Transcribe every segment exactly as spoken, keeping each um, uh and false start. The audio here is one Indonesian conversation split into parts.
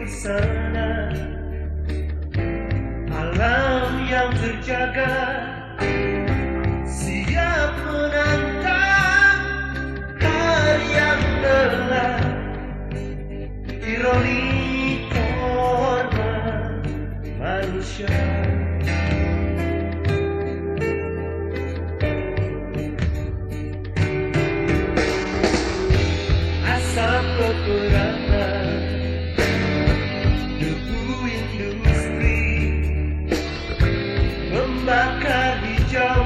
timur sana, alam yang terjaga siap menantang hari yang gelap. Ironi korma manusia, asap peperangan, debu industri membakar hijau,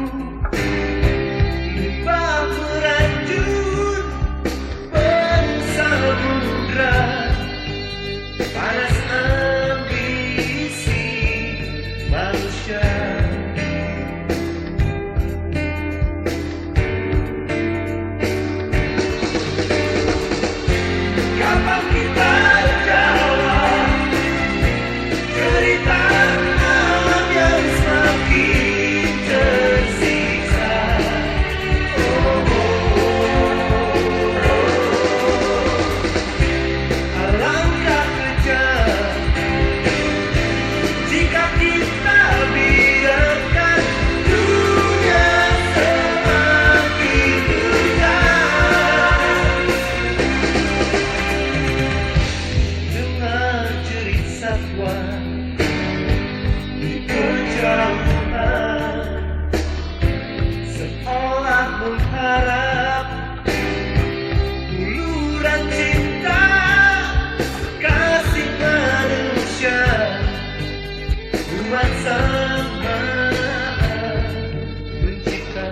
limbah beracun penuh samudra, panas ambisi manusia. Kapan kita jawab cerita alam yang semakin tersiksa? Oh, oh, oh. Alangkah kejam jika kita biarkan dunia semakin runyam. Dengar jerit satwa di kejauhan, seolah mengharap uluran cinta kasih manusia. Umat sama mencipta.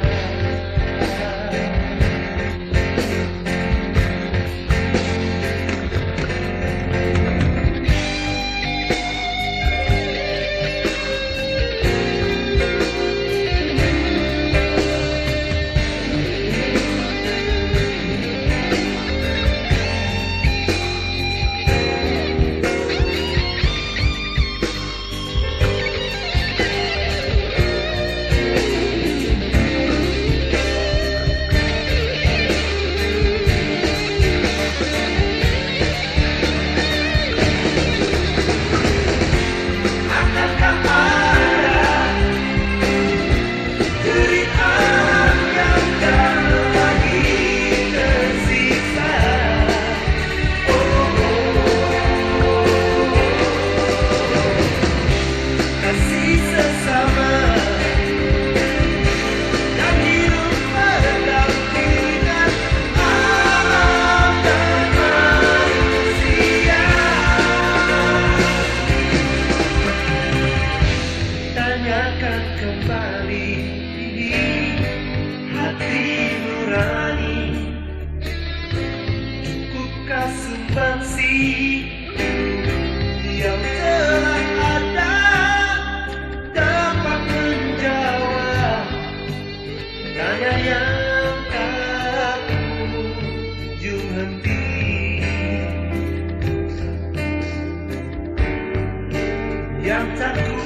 Tanyakan kembali hati nurani, cukupkah sumbangsi yang telah ada dapat menjawab tanya yang tak kunjung henti. Yang tak